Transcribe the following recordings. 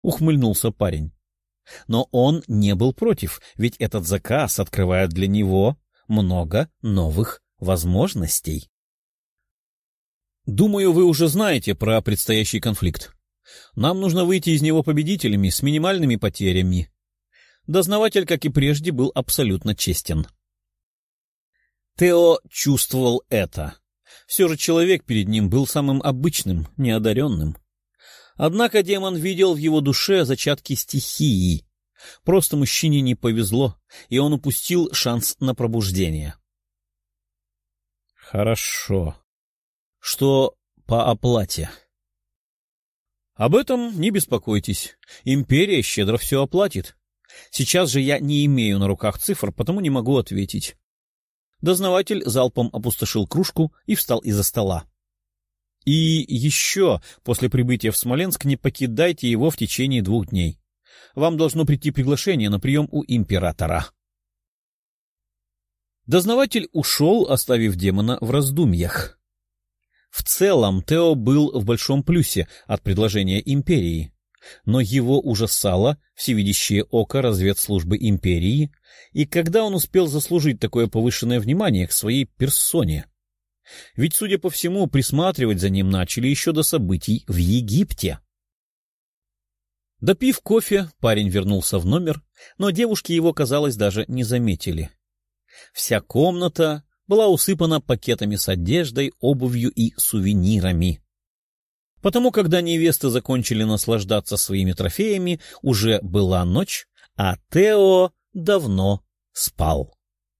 — ухмыльнулся парень. Но он не был против, ведь этот заказ открывает для него много новых возможностей. Думаю, вы уже знаете про предстоящий конфликт. Нам нужно выйти из него победителями с минимальными потерями. Дознаватель, как и прежде, был абсолютно честен. Тео чувствовал это. Все же человек перед ним был самым обычным, неодаренным. Однако демон видел в его душе зачатки стихии. Просто мужчине не повезло, и он упустил шанс на пробуждение. Хорошо. Что по оплате? Об этом не беспокойтесь. Империя щедро все оплатит. Сейчас же я не имею на руках цифр, потому не могу ответить. Дознаватель залпом опустошил кружку и встал из-за стола. И еще после прибытия в Смоленск не покидайте его в течение 2 дней. Вам должно прийти приглашение на прием у императора. Дознаватель ушел, оставив демона в раздумьях. В целом Тео был в большом плюсе от предложения империи, но его ужасало всевидящее око разведслужбы империи, и когда он успел заслужить такое повышенное внимание к своей персоне. Ведь, судя по всему, присматривать за ним начали еще до событий в Египте. Допив кофе, парень вернулся в номер, но девушки его, казалось, даже не заметили. Вся комната была усыпана пакетами с одеждой, обувью и сувенирами. Потому, когда невесты закончили наслаждаться своими трофеями, уже была ночь, а Тео давно спал.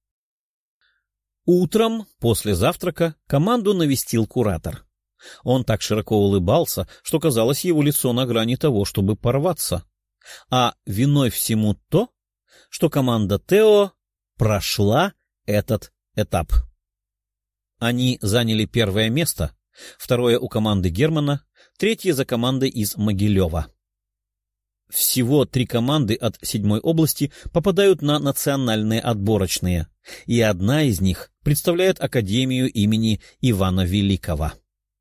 Утром, после завтрака, команду навестил куратор. Он так широко улыбался, что казалось его лицо на грани того, чтобы порваться. А виной всему то, что команда Тео прошла этот этап. Они заняли 1 место, 2 у команды Германа, 3 за командой из Могилева. Всего 3 команды от 7 области попадают на национальные отборочные, и одна из них представляет Академию имени Ивана Великого.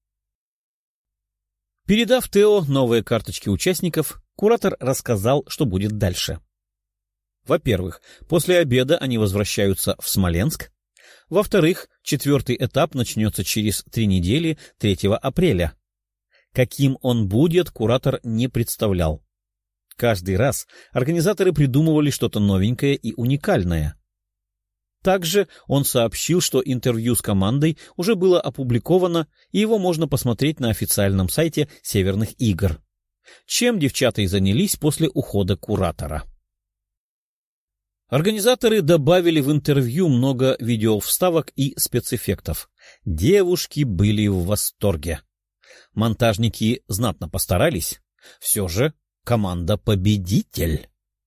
Передав Тео новые карточки участников, куратор рассказал, что будет дальше. Во-первых, после обеда они возвращаются в Смоленск. Во-вторых, 4-й этап начнется через 3 недели, 3 апреля. Каким он будет, куратор не представлял. Каждый раз организаторы придумывали что-то новенькое и уникальное. Также он сообщил, что интервью с командой уже было опубликовано, и его можно посмотреть на официальном сайте Северных игр. Чем девчата и занялись после ухода куратора. Организаторы добавили в интервью много видеовставок и спецэффектов. Девушки были в восторге. Монтажники знатно постарались. Все же команда «Победитель».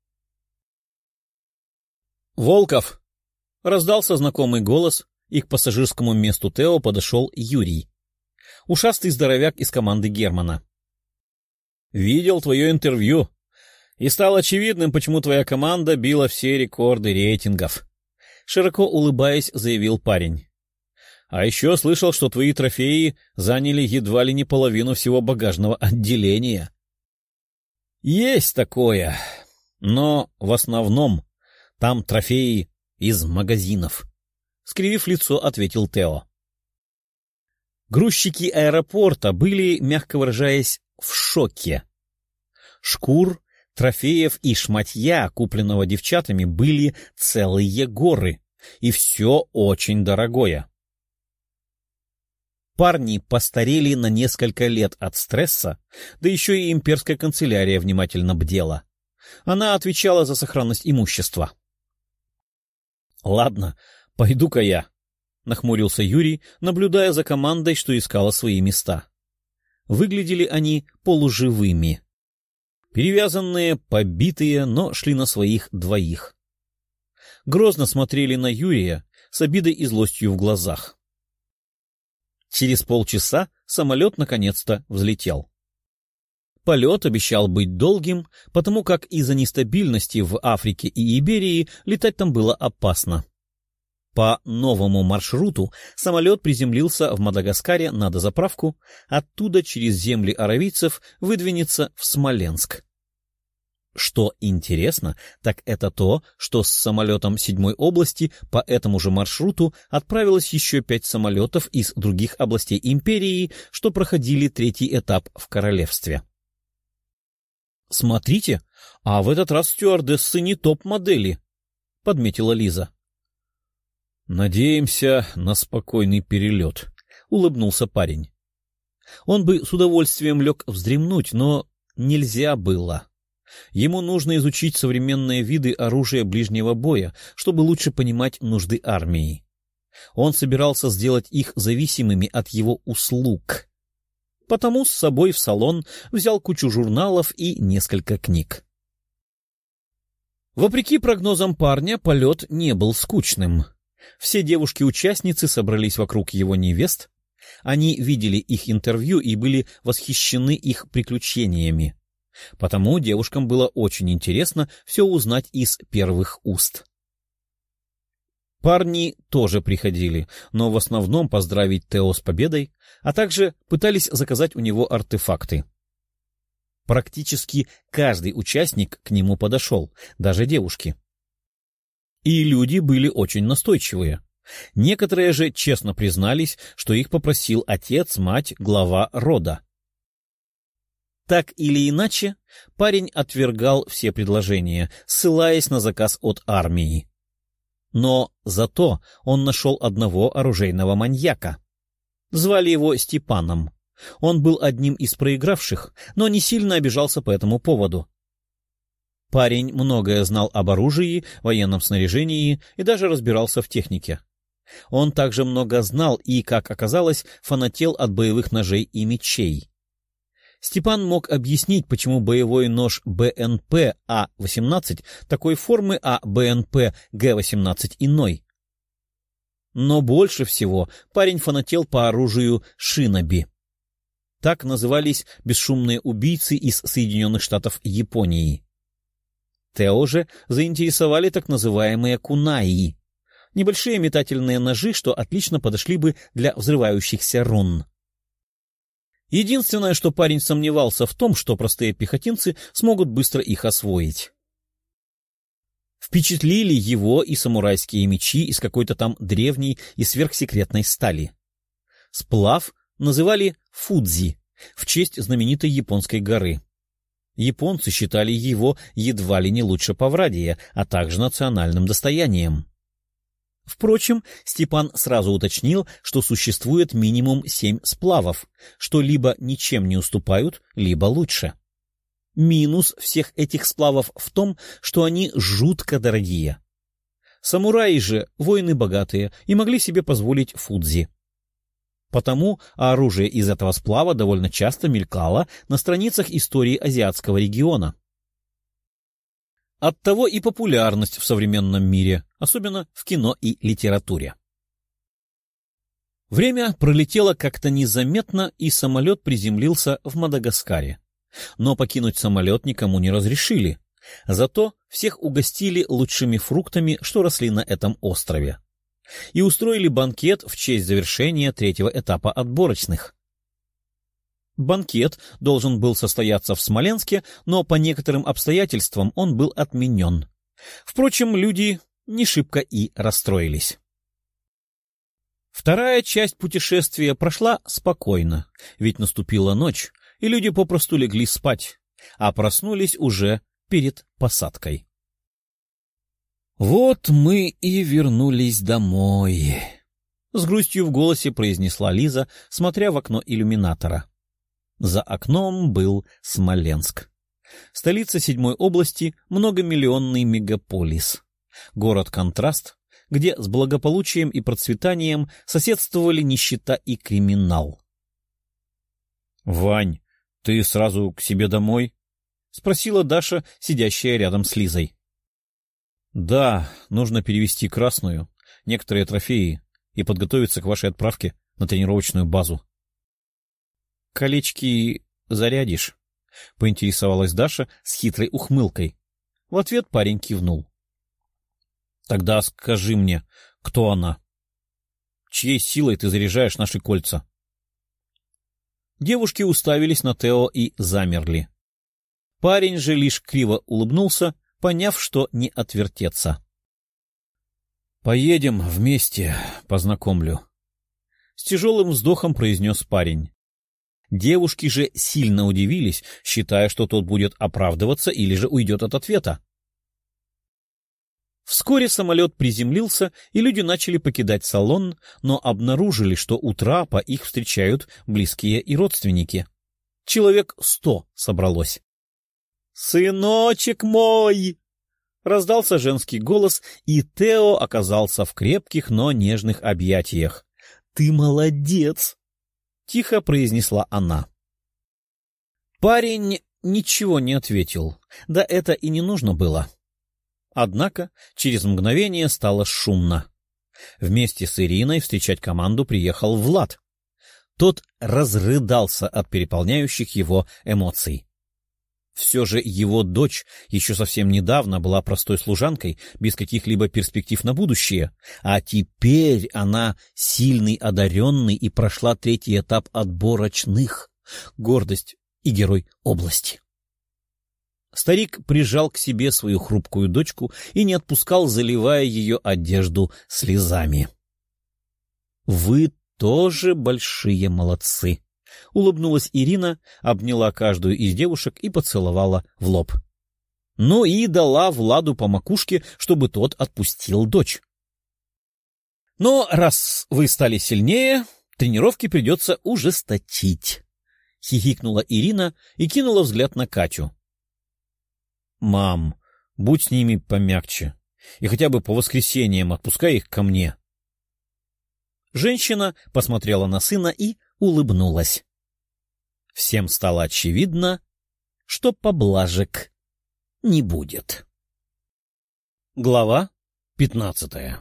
«Волков!» — раздался знакомый голос, и к пассажирскому месту Тео подошел Юрий. Ушастый здоровяк из команды Германа. «Видел твое интервью, и стало очевидным, почему твоя команда била все рекорды рейтингов», — широко улыбаясь, заявил парень. «А еще слышал, что твои трофеи заняли едва ли не половину всего багажного отделения». «Есть такое, но в основном там трофеи из магазинов», — скривив лицо, ответил Тео. Грузчики аэропорта были, мягко выражаясь, в шоке. Шкур, трофеев и шматья, купленного девчатами, были целые горы, и все очень дорогое. Парни постарели на несколько лет от стресса, да еще и имперская канцелярия внимательно бдела. Она отвечала за сохранность имущества. «Ладно, пойду-ка я», — нахмурился Юрий, наблюдая за командой, что искала свои места. Выглядели они полуживыми. Перевязанные, побитые, но шли на своих 2. Грозно смотрели на Юрия с обидой и злостью в глазах. Через полчаса самолет наконец-то взлетел. Полет обещал быть долгим, потому как из-за нестабильности в Африке и Иберии летать там было опасно. По новому маршруту самолет приземлился в Мадагаскаре на дозаправку, оттуда через земли аравийцев выдвинется в Смоленск. Что интересно, так это то, что с самолетом 7-й области по этому же маршруту отправилось еще 5 самолетов из других областей империи, что проходили 3-й этап в королевстве. «Смотрите, а в этот раз стюардессы не топ-модели», — подметила Лиза. «Надеемся на спокойный перелет», — улыбнулся парень. Он бы с удовольствием лег вздремнуть, но нельзя было. Ему нужно изучить современные виды оружия ближнего боя, чтобы лучше понимать нужды армии. Он собирался сделать их зависимыми от его услуг. Потому с собой в салон взял кучу журналов и несколько книг. Вопреки прогнозам парня, полет не был скучным. Все девушки-участницы собрались вокруг его невест. Они видели их интервью и были восхищены их приключениями. Потому девушкам было очень интересно все узнать из первых уст. Парни тоже приходили, но в основном поздравить Тео с победой, а также пытались заказать у него артефакты. Практически каждый участник к нему подошел, даже девушки. И люди были очень настойчивые. Некоторые же честно признались, что их попросил отец, мать, глава рода. Так или иначе, парень отвергал все предложения, ссылаясь на заказ от армии. Но зато он нашел одного оружейного маньяка. Звали его Степаном. Он был одним из проигравших, но не сильно обижался по этому поводу. Парень многое знал об оружии, военном снаряжении и даже разбирался в технике. Он также много знал и, как оказалось, фанател от боевых ножей и мечей. Степан мог объяснить, почему боевой нож БНП А-18 такой формы, а БНП Г-18 иной. Но больше всего парень фанател по оружию шиноби. Так назывались бесшумные убийцы из Соединенных Штатов Японии. Тео же заинтересовали так называемые кунаи — небольшие метательные ножи, что отлично подошли бы для взрывающихся рун. Единственное, что парень сомневался в том, что простые пехотинцы смогут быстро их освоить. Впечатлили его и самурайские мечи из какой-то там древней и сверхсекретной стали. Сплав называли фудзи в честь знаменитой японской горы. Японцы считали его едва ли не лучше Паврадия, а также национальным достоянием. Впрочем, Степан сразу уточнил, что существует минимум 7 сплавов, что либо ничем не уступают, либо лучше. Минус всех этих сплавов в том, что они жутко дорогие. Самураи же воины богатые и могли себе позволить фудзи. Потому оружие из этого сплава довольно часто мелькало на страницах истории азиатского региона. Оттого и популярность в современном мире, особенно в кино и литературе. Время пролетело как-то незаметно, и самолет приземлился в Мадагаскаре. Но покинуть самолет никому не разрешили. Зато всех угостили лучшими фруктами, что росли на этом острове. И устроили банкет в честь завершения 3-го этапа отборочных. Банкет должен был состояться в Смоленске, но по некоторым обстоятельствам он был отменен. Впрочем, люди не шибко и расстроились. Вторая часть путешествия прошла спокойно, ведь наступила ночь, и люди попросту легли спать, а проснулись уже перед посадкой. «Вот мы и вернулись домой», — с грустью в голосе произнесла Лиза, смотря в окно иллюминатора. За окном был Смоленск. Столица 7-й области, многомиллионный мегаполис. Город-контраст, где с благополучием и процветанием соседствовали нищета и криминал. — Вань, ты сразу к себе домой? — спросила Даша, сидящая рядом с Лизой. — Да, нужно перевести Красную, некоторые трофеи и подготовиться к вашей отправке на тренировочную базу. — Колечки зарядишь? — поинтересовалась Даша с хитрой ухмылкой. В ответ парень кивнул. — Тогда скажи мне, кто она? Чьей силой ты заряжаешь наши кольца? Девушки уставились на Тео и замерли. Парень же лишь криво улыбнулся, поняв, что не отвертеться. — Поедем вместе, познакомлю. С тяжелым вздохом произнес парень. Девушки же сильно удивились, считая, что тот будет оправдываться или же уйдет от ответа. Вскоре самолет приземлился, и люди начали покидать салон, но обнаружили, что у трапа их встречают близкие и родственники. Человек 100 собралось. «Сыночек мой!» — раздался женский голос, и Тео оказался в крепких, но нежных объятиях. «Ты молодец!» — тихо произнесла она. Парень ничего не ответил, да это и не нужно было. Однако через мгновение стало шумно. Вместе с Ириной встречать команду приехал Влад. Тот разрыдался от переполняющих его эмоций. Все же его дочь еще совсем недавно была простой служанкой, без каких-либо перспектив на будущее, а теперь она сильный одаренный и прошла 3-й этап отборочных, гордость и герой области. Старик прижал к себе свою хрупкую дочку и не отпускал, заливая ее одежду слезами. — Вы тоже большие молодцы! — улыбнулась Ирина, обняла каждую из девушек и поцеловала в лоб. Ну и дала Владу по макушке, чтобы тот отпустил дочь. — Но раз вы стали сильнее, тренировки придется ужесточить, — хихикнула Ирина и кинула взгляд на Катю. «Мам, будь с ними помягче, и хотя бы по воскресеньям отпускай их ко мне». Женщина посмотрела на сына и улыбнулась. Всем стало очевидно, что поблажек не будет. Глава 15.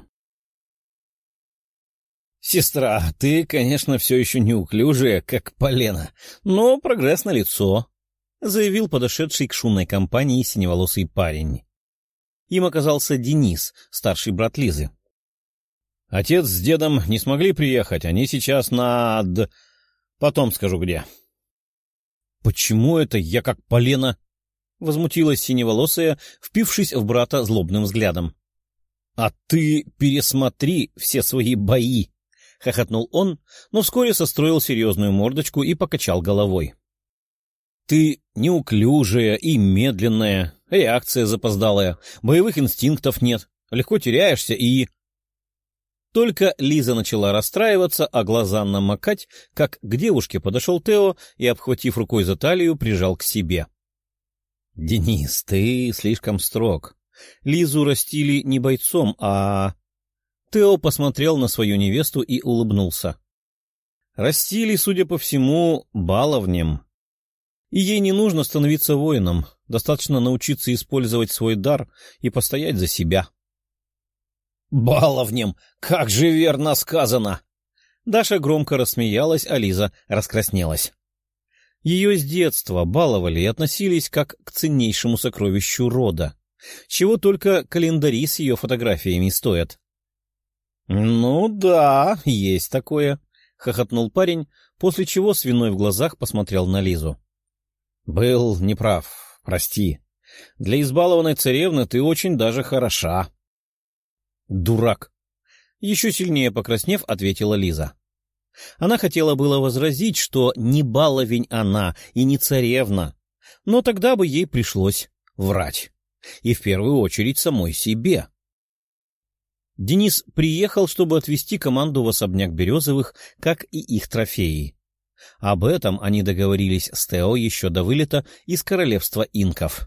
«Сестра, ты, конечно, все еще неуклюжая, как полено, но прогресс налицо», — заявил подошедший к шумной компании синеволосый парень. Им оказался Денис, старший брат Лизы. «Отец с дедом не смогли приехать, они сейчас Потом скажу, где». «Почему это я как полено?» — возмутилась синеволосая, впившись в брата злобным взглядом. «А ты пересмотри все свои бои!» — хохотнул он, но вскоре состроил серьезную мордочку и покачал головой. «Ты неуклюжая и медленная, реакция запоздалая, боевых инстинктов нет, легко теряешься и...» Только Лиза начала расстраиваться, а глаза намокать, как к девушке подошел Тео и, обхватив рукой за талию, прижал к себе. — Денис, ты слишком строг. Лизу растили не бойцом, а... Тео посмотрел на свою невесту и улыбнулся. Растили, судя по всему, баловнем. И ей не нужно становиться воином, достаточно научиться использовать свой дар и постоять за себя. «Баловнем! Как же верно сказано!» Даша громко рассмеялась, а Лиза раскраснелась. Ее с детства баловали и относились как к ценнейшему сокровищу рода, чего только календари с ее фотографиями стоят. «Ну да, есть такое», — хохотнул парень, после чего с виной в глазах посмотрел на Лизу. «Был неправ, прости. Для избалованной царевны ты очень даже хороша». «Дурак!» — еще сильнее покраснев, ответила Лиза. Она хотела было возразить, что не баловень она и не царевна, но тогда бы ей пришлось врать. И в первую очередь самой себе. Денис приехал, чтобы отвезти команду в особняк Березовых, как и их трофеи. Об этом они договорились с Тео еще до вылета из королевства инков.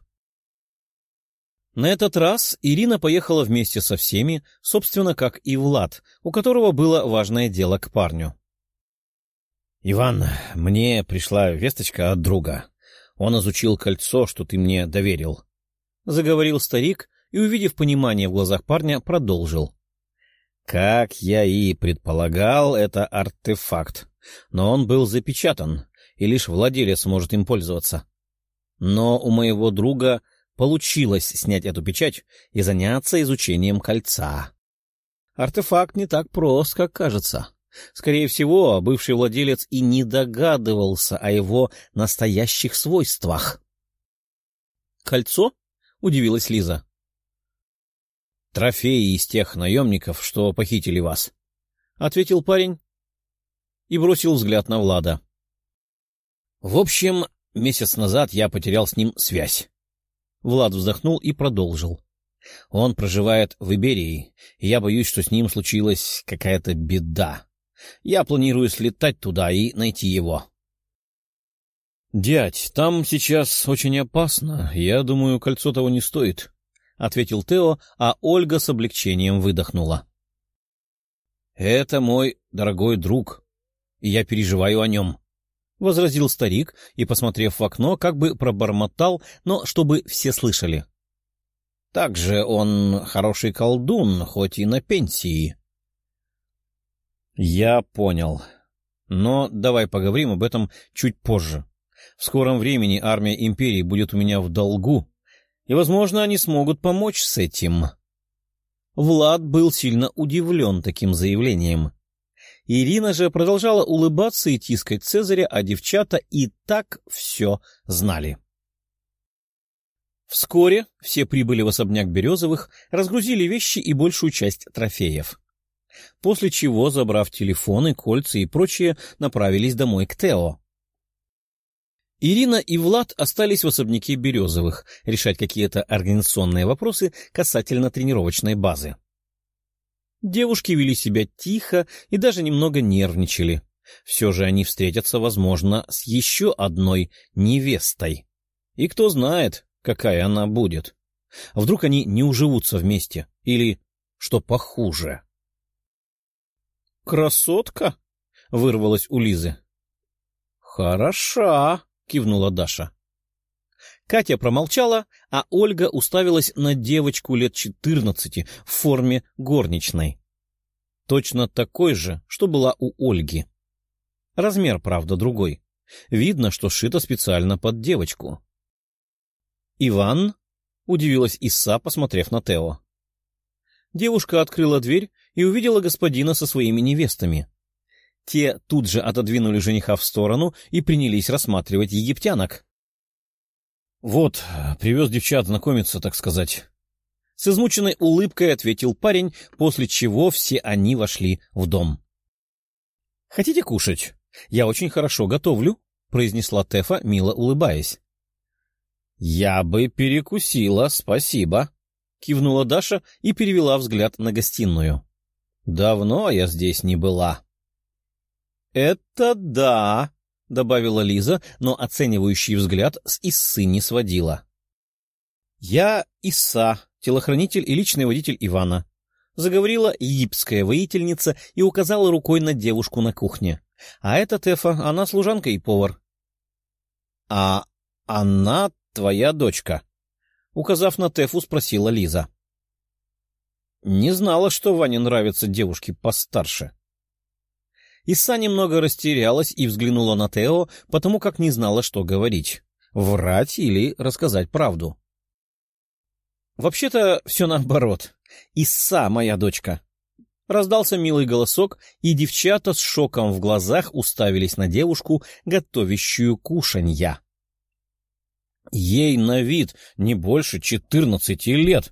На этот раз Ирина поехала вместе со всеми, собственно, как и Влад, у которого было важное дело к парню. — Иван, мне пришла весточка от друга. Он изучил кольцо, что ты мне доверил. — заговорил старик и, увидев понимание в глазах парня, продолжил. — Как я и предполагал, это артефакт, но он был запечатан, и лишь владелец может им пользоваться. Но у моего друга получилось снять эту печать и заняться изучением кольца. Артефакт не так прост, как кажется. Скорее всего, бывший владелец и не догадывался о его настоящих свойствах. Кольцо? — удивилась Лиза. — Трофеи из тех наемников, что похитили вас, — ответил парень и бросил взгляд на Влада. — В общем, месяц назад я потерял с ним связь. Влад вздохнул и продолжил. Он проживает в Иберии, и я боюсь, что с ним случилась какая-то беда. Я планирую слетать туда и найти его. — Дядь, там сейчас очень опасно. Я думаю, кольцо того не стоит, — ответил Тео, а Ольга с облегчением выдохнула. — Это мой дорогой друг, и я переживаю о нем, — возразил старик и, посмотрев в окно, как бы пробормотал, но чтобы все слышали. — Также он хороший колдун, хоть и на пенсии. — Я понял. Но давай поговорим об этом чуть позже. В скором времени армия империи будет у меня в долгу, и, возможно, они смогут помочь с этим. Влад был сильно удивлен таким заявлением. Ирина же продолжала улыбаться и тискать Цезаря, а девчата и так все знали. Вскоре все прибыли в особняк Березовых, разгрузили вещи и большую часть трофеев. После чего, забрав телефоны, кольца и прочее, направились домой к Тео. Ирина и Влад остались в особняке Березовых решать какие-то организационные вопросы касательно тренировочной базы. Девушки вели себя тихо и даже немного нервничали. Все же они встретятся, возможно, с еще одной невестой. И кто знает, какая она будет. Вдруг они не уживутся вместе, или, что похуже. «Красотка!» — вырвалась у Лизы. «Хороша!» — кивнула Даша. Катя промолчала, а Ольга уставилась на девочку лет 14 в форме горничной. Точно такой же, что была у Ольги. Размер, правда, другой. Видно, что сшито специально под девочку. «Иван?» — удивилась Исса, посмотрев на Тео. Девушка открыла дверь и увидела господина со своими невестами. Те тут же отодвинули жениха в сторону и принялись рассматривать египтянок. — Вот, привез девчат знакомиться, так сказать. С измученной улыбкой ответил парень, после чего все они вошли в дом. — Хотите кушать? Я очень хорошо готовлю, — произнесла Тефа, мило улыбаясь. — Я бы перекусила, спасибо, — кивнула Даша и перевела взгляд на гостиную. — Давно я здесь не была. — Это да, — добавила Лиза, но оценивающий взгляд с Иссы не сводила. — Я Исса, телохранитель и личный водитель Ивана, — заговорила египетская воительница и указала рукой на девушку на кухне. — А это Тефа, она служанка и повар. — А она твоя дочка? — указав на Тефу, спросила Лиза. — Не знала, что Ване нравятся девушки постарше. Исса немного растерялась и взглянула на Тео, потому как не знала, что говорить — врать или рассказать правду. — Вообще-то все наоборот. Исса моя дочка. Раздался милый голосок, и девчата с шоком в глазах уставились на девушку, готовящую кушанья. Ей на вид не больше 14 лет.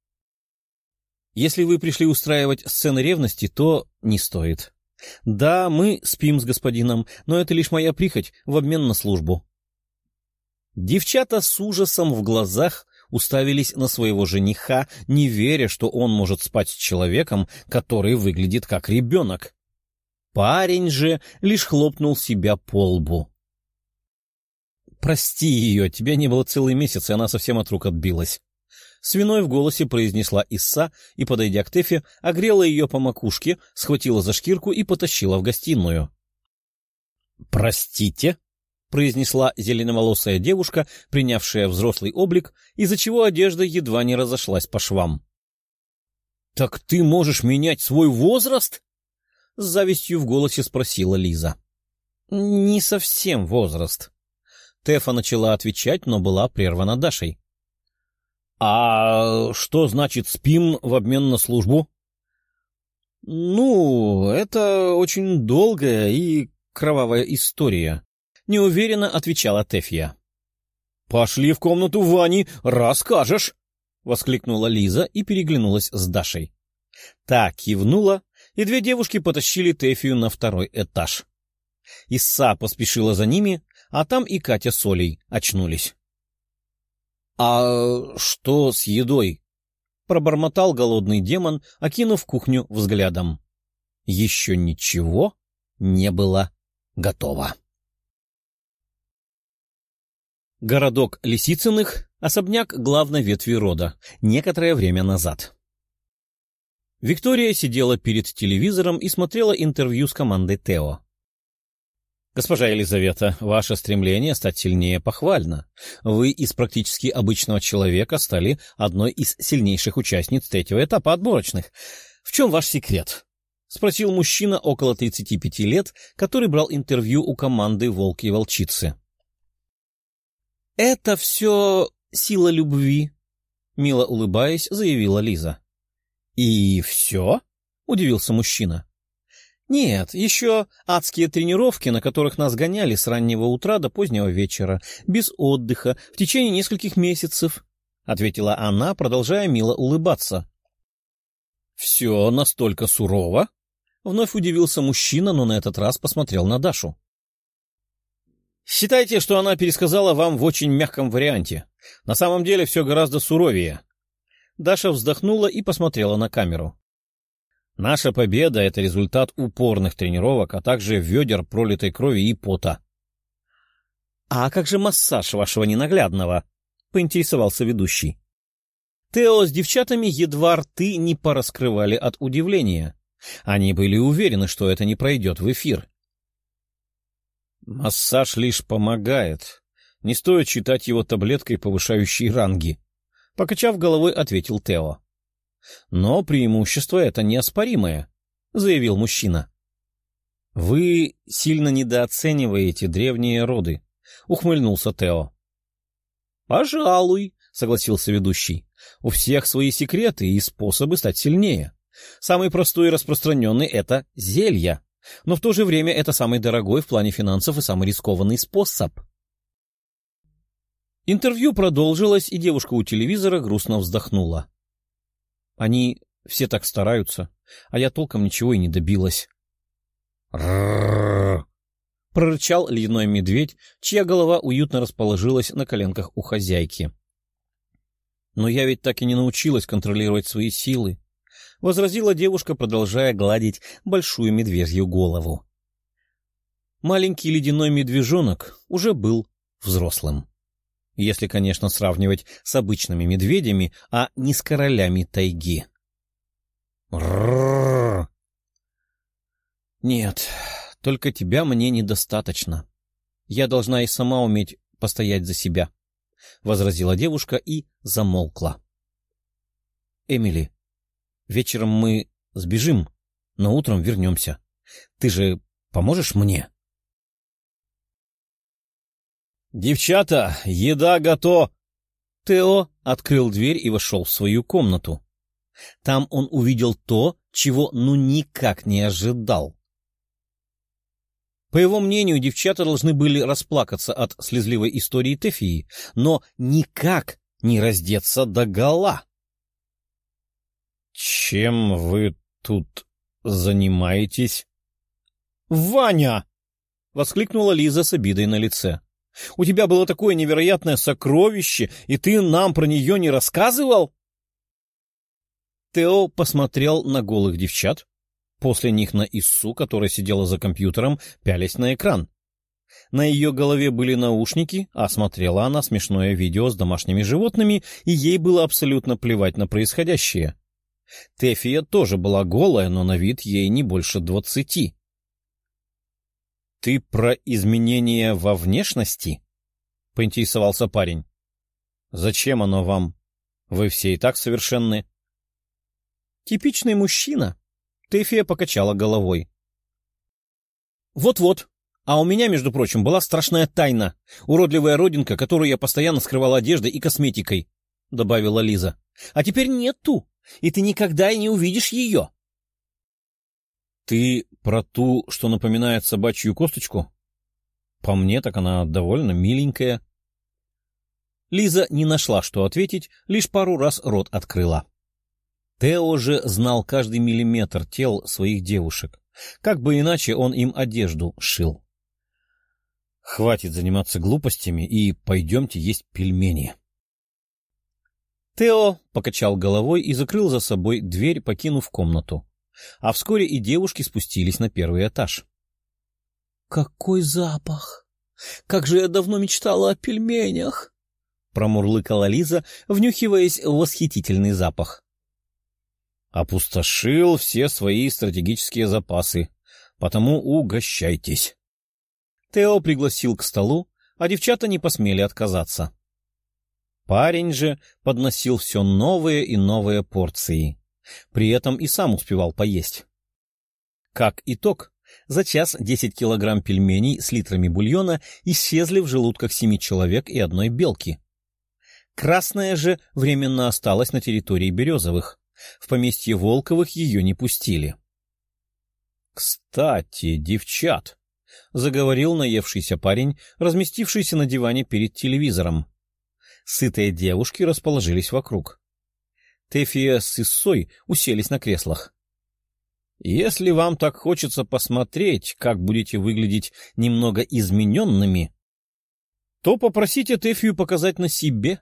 Если вы пришли устраивать сцены ревности, то не стоит. Да, мы спим с господином, но это лишь моя прихоть в обмен на службу. Девчата с ужасом в глазах уставились на своего жениха, не веря, что он может спать с человеком, который выглядит как ребенок. Парень же лишь хлопнул себя по лбу. — Прости ее, тебя не было целый месяц, и она совсем от рук отбилась. С виной в голосе произнесла Исса и, подойдя к Тефе, огрела ее по макушке, схватила за шкирку и потащила в гостиную. — Простите? — произнесла зеленоволосая девушка, принявшая взрослый облик, из-за чего одежда едва не разошлась по швам. — Так ты можешь менять свой возраст? — с завистью в голосе спросила Лиза. — Не совсем возраст. Тефа начала отвечать, но была прервана Дашей. — А что значит спим в обмен на службу? — Ну, это очень долгая и кровавая история, — неуверенно отвечала Тефья. — Пошли в комнату Вани, расскажешь! — воскликнула Лиза и переглянулась с Дашей. Та кивнула, и две девушки потащили Тэфию на второй этаж. Исса поспешила за ними, а там и Катя с Олей очнулись. — А что с едой? — пробормотал голодный демон, окинув кухню взглядом. Еще ничего не было готово. Городок Лисицыных — особняк главной ветви рода, некоторое время назад. Виктория сидела перед телевизором и смотрела интервью с командой Тео. «Госпожа Елизавета, ваше стремление стать сильнее похвально. Вы из практически обычного человека стали одной из сильнейших участниц третьего этапа отборочных. В чем ваш секрет?» — спросил мужчина около 35 лет, который брал интервью у команды «Волки и волчицы». «Это все сила любви», — мило улыбаясь, заявила Лиза. «И все?» — удивился мужчина. «Нет, еще адские тренировки, на которых нас гоняли с раннего утра до позднего вечера, без отдыха, в течение нескольких месяцев», — ответила она, продолжая мило улыбаться. «Все настолько сурово?» — вновь удивился мужчина, но на этот раз посмотрел на Дашу. «Считайте, что она пересказала вам в очень мягком варианте. На самом деле все гораздо суровее». Даша вздохнула и посмотрела на камеру. «Наша победа — это результат упорных тренировок, а также ведер пролитой крови и пота». «А как же массаж вашего ненаглядного?» — поинтересовался ведущий. Тео с девчатами едва рты не пораскрывали от удивления. Они были уверены, что это не пройдет в эфир. «Массаж лишь помогает. Не стоит считать его таблеткой, повышающей ранги», — покачав головой, ответил Тео. «Но преимущество это неоспоримое», — заявил мужчина. «Вы сильно недооцениваете древние роды», — ухмыльнулся Тео. «Пожалуй», — согласился ведущий. «У всех свои секреты и способы стать сильнее. Самый простой и распространенный — это зелья, но в то же время это самый дорогой в плане финансов и самый рискованный способ». Интервью продолжилось, и девушка у телевизора грустно вздохнула. «Они все так стараются, а я толком ничего и не добилась». «Рррррр!» — прорычал ледяной медведь, чья голова уютно расположилась на коленках у хозяйки. «Но я ведь так и не научилась контролировать свои силы», — возразила девушка, продолжая гладить большую медвежью голову. Маленький ледяной медвежонок уже был взрослым. Если, конечно, сравнивать с обычными медведями, а не с королями тайги. «Рррррр!» «Нет, только тебя мне недостаточно. Я должна и сама уметь постоять за себя», — возразила девушка и замолкла. «Эмили, вечером мы сбежим, но утром вернемся. Ты же поможешь мне?» «Девчата, еда готова!» Тео открыл дверь и вошел в свою комнату. Там он увидел то, чего никак не ожидал. По его мнению, девчата должны были расплакаться от слезливой истории Тэфии, но никак не раздеться догола. «Чем вы тут занимаетесь?» «Ваня!» — воскликнула Лиза с обидой на лице. «У тебя было такое невероятное сокровище, и ты нам про нее не рассказывал?» Тео посмотрел на голых девчат, после них на Иссу, которая сидела за компьютером, пялясь на экран. На ее голове были наушники, а смотрела она смешное видео с домашними животными, и ей было абсолютно плевать на происходящее. Тэфия тоже была голая, но на вид ей не больше 20. — Ты про изменения во внешности? — поинтересовался парень. — Зачем оно вам? Вы все и так совершенны. — Типичный мужчина. Тэфия покачала головой. — Вот-вот. А у меня, между прочим, была страшная тайна. Уродливая родинка, которую я постоянно скрывала одеждой и косметикой, — добавила Лиза. — А теперь нету, и ты никогда и не увидишь ее. — Ты про ту, что напоминает собачью косточку? По мне, так она довольно миленькая. Лиза не нашла, что ответить, лишь пару раз рот открыла. Тео же знал каждый миллиметр тел своих девушек. Как бы иначе он им одежду шил. «Хватит заниматься глупостями и пойдемте есть пельмени». Тео покачал головой и закрыл за собой дверь, покинув комнату. А вскоре и девушки спустились на первый этаж. «Какой запах! Как же я давно мечтала о пельменях!» — промурлыкала Лиза, внюхиваясь в восхитительный запах. «Опустошил все свои стратегические запасы, потому угощайтесь». Тео пригласил к столу, а девчата не посмели отказаться. Парень же подносил все новые и новые порции. При этом и сам успевал поесть. Как итог, за час 10 килограмм пельменей с литрами бульона исчезли в желудках 7 человек и одной белки. Красная же временно осталась на территории Березовых. В поместье Волковых ее не пустили. — Кстати, девчат, — заговорил наевшийся парень, разместившийся на диване перед телевизором. Сытые девушки расположились вокруг. Тефия с Иссой уселись на креслах. — Если вам так хочется посмотреть, как будете выглядеть немного измененными, то попросите Тефию показать на себе.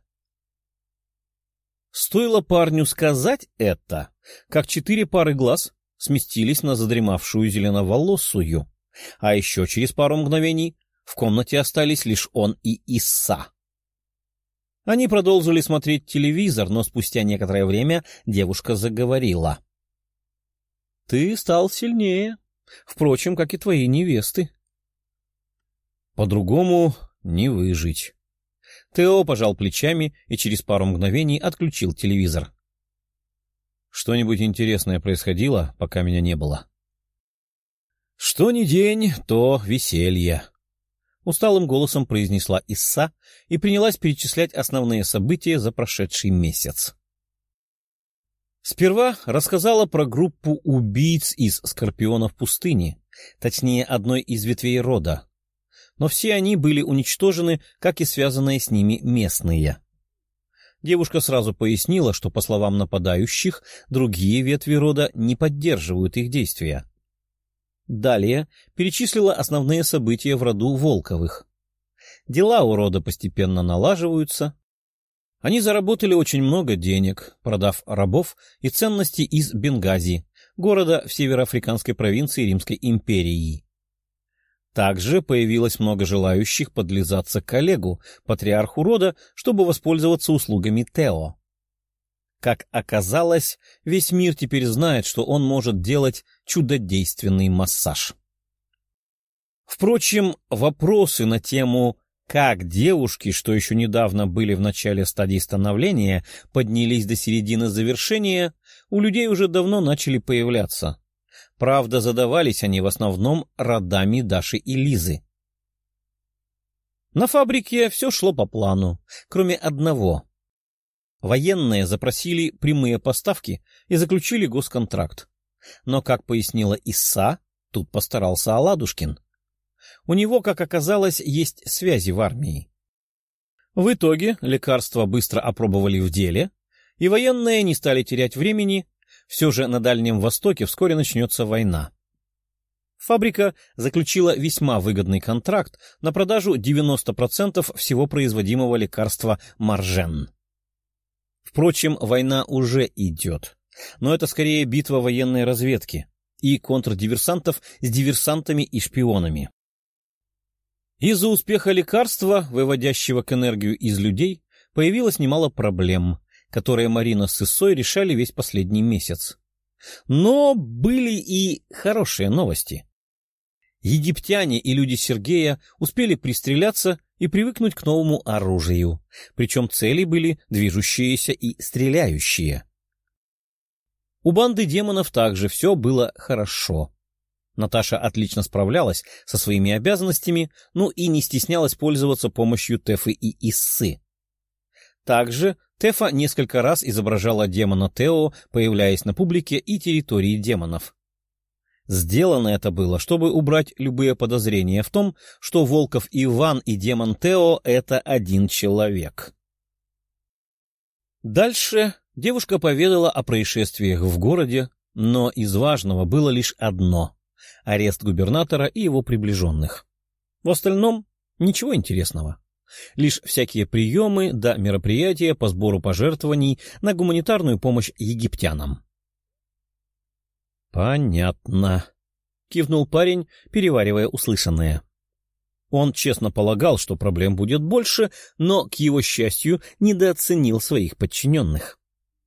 Стоило парню сказать это, как 4 пары глаз сместились на задремавшую зеленоволосую, а еще через пару мгновений в комнате остались лишь он и Исса. Они продолжили смотреть телевизор, но спустя некоторое время девушка заговорила. — Ты стал сильнее, впрочем, как и твои невесты. — По-другому не выжить. Тео пожал плечами и через пару мгновений отключил телевизор. — Что-нибудь интересное происходило, пока меня не было? — Что ни день, то веселье. Усталым голосом произнесла Исса и принялась перечислять основные события за прошедший месяц. Сперва рассказала про группу убийц из Скорпионов пустыни, точнее, одной из ветвей рода. Но все они были уничтожены, как и связанные с ними местные. Девушка сразу пояснила, что, по словам нападающих, другие ветви рода не поддерживают их действия. Далее перечислила основные события в роду Волковых. Дела у рода постепенно налаживаются. Они заработали очень много денег, продав рабов и ценности из Бенгази, города в североафриканской провинции Римской империи. Также появилось много желающих подлизаться к Олегу, патриарху рода, чтобы воспользоваться услугами Тео. Как оказалось, весь мир теперь знает, что он может делать чудодейственный массаж. Впрочем, вопросы на тему «как девушки, что еще недавно были в начале стадии становления, поднялись до середины завершения», у людей уже давно начали появляться. Правда, задавались они в основном родами Даши и Лизы. На фабрике все шло по плану, кроме одного. Военные запросили прямые поставки и заключили госконтракт. Но, как пояснила Исса, тут постарался Аладушкин. У него, как оказалось, есть связи в армии. В итоге лекарства быстро опробовали в деле, и военные не стали терять времени. Все же на Дальнем Востоке вскоре начнется война. Фабрика заключила весьма выгодный контракт на продажу 90% всего производимого лекарства Маржен. Впрочем, война уже идет, но это скорее битва военной разведки и контрдиверсантов с диверсантами и шпионами. Из-за успеха лекарства, выводящего к энергию из людей, появилось немало проблем, которые Марина с Иссой решали весь последний месяц. Но были и хорошие новости. Египтяне и люди Сергея успели пристреляться и привыкнуть к новому оружию, причем цели были движущиеся и стреляющие. У банды демонов также все было хорошо. Наташа отлично справлялась со своими обязанностями, ну и не стеснялась пользоваться помощью Тефы и Иссы. Также Тефа несколько раз изображала демона Тео, появляясь на публике и территории демонов. Сделано это было, чтобы убрать любые подозрения в том, что Волков Иван и демон Тео — это один человек. Дальше девушка поведала о происшествиях в городе, но из важного было лишь одно — арест губернатора и его приближенных. В остальном ничего интересного. Лишь всякие приемы да мероприятия по сбору пожертвований на гуманитарную помощь египтянам. «Понятно», — кивнул парень, переваривая услышанное. Он честно полагал, что проблем будет больше, но, к его счастью, недооценил своих подчиненных.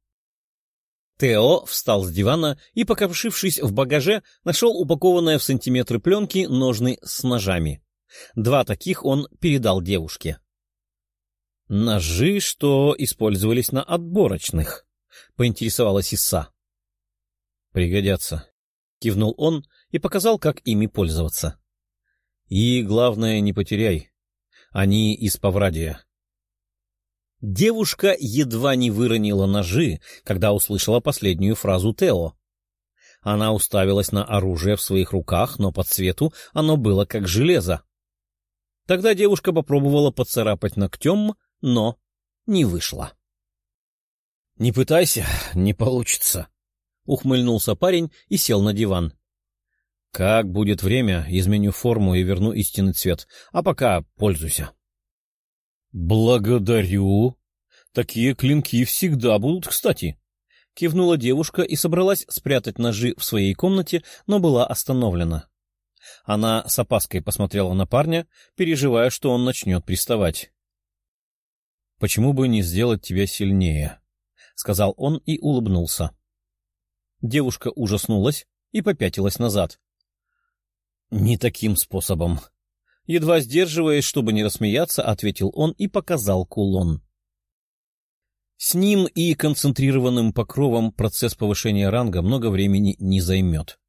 Тео встал с дивана и, покопшившись в багаже, нашел упакованные в сантиметры пленки ножны с ножами. 2 таких он передал девушке. «Ножи, что использовались на отборочных», — поинтересовалась Исса. «Пригодятся», — кивнул он и показал, как ими пользоваться. «И, главное, не потеряй. Они из Паврадия». Девушка едва не выронила ножи, когда услышала последнюю фразу Тео. Она уставилась на оружие в своих руках, но по цвету оно было как железо. Тогда девушка попробовала поцарапать ногтем, но не вышло. — Не пытайся, не получится, — ухмыльнулся парень и сел на диван. — Как будет время, изменю форму и верну истинный цвет, а пока пользуйся. — Благодарю. Такие клинки всегда будут кстати, — кивнула девушка и собралась спрятать ножи в своей комнате, но была остановлена. Она с опаской посмотрела на парня, переживая, что он начнет приставать. — Почему бы не сделать тебя сильнее? — сказал он и улыбнулся. Девушка ужаснулась и попятилась назад. — Не таким способом. Едва сдерживаясь, чтобы не рассмеяться, ответил он и показал кулон. С ним и концентрированным покровом процесс повышения ранга много времени не займет.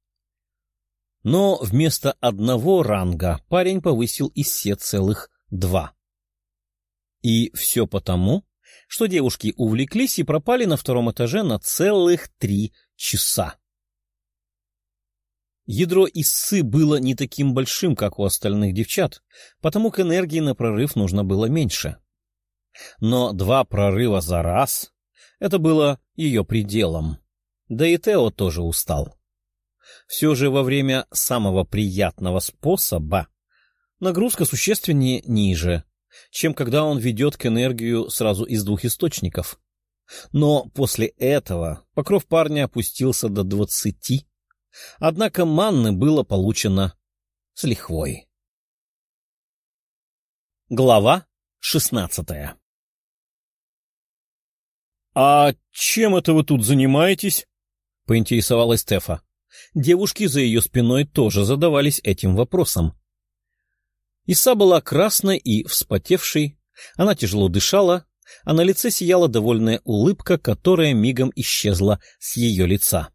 Но вместо 1 ранга парень повысил и все целых 2. И все потому, что девушки увлеклись и пропали на 2 этаже на целых 3 часа. Ядро Иссы было не таким большим, как у остальных девчат, потому к энергии на прорыв нужно было меньше. Но 2 прорыва за раз — это было ее пределом. Да и Тео тоже устал. Все же во время самого приятного способа нагрузка существеннее ниже, чем когда он ведет к энергию сразу из 2 источников. Но после этого покров парня опустился до 20, однако манны было получено с лихвой. Глава 16. — А чем это вы тут занимаетесь? — поинтересовалась Тефа. Девушки за ее спиной тоже задавались этим вопросом. Исса была красной и вспотевшей, она тяжело дышала, а на лице сияла довольная улыбка, которая мигом исчезла с ее лица.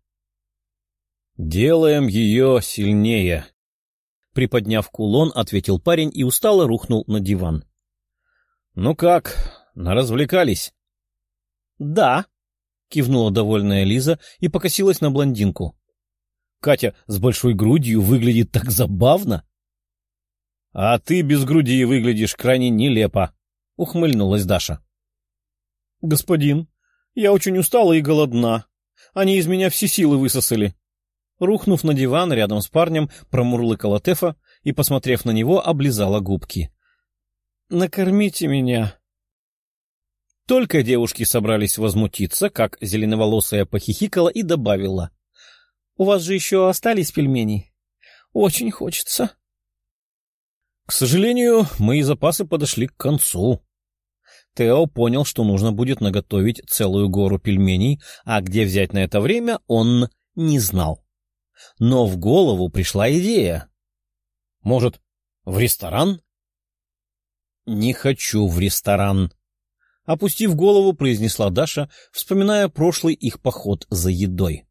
— Делаем ее сильнее, — приподняв кулон, ответил парень и устало рухнул на диван. — Ну как, наразвлекались? — Да, — кивнула довольная Лиза и покосилась на блондинку. — Катя с большой грудью выглядит так забавно. — А ты без груди выглядишь крайне нелепо, — ухмыльнулась Даша. — Господин, я очень устала и голодна. Они из меня все силы высосали. Рухнув на диван рядом с парнем, промурлыкала Тефа и, посмотрев на него, облизала губки. — Накормите меня. Только девушки собрались возмутиться, как зеленоволосая похихикала и добавила. — У вас же еще остались пельмени? Очень хочется. — К сожалению, мои запасы подошли к концу. Тео понял, что нужно будет наготовить целую гору пельменей, а где взять на это время, он не знал. Но в голову пришла идея. Может, в ресторан? — Не хочу в ресторан, — опустив голову, произнесла Даша, вспоминая прошлый их поход за едой.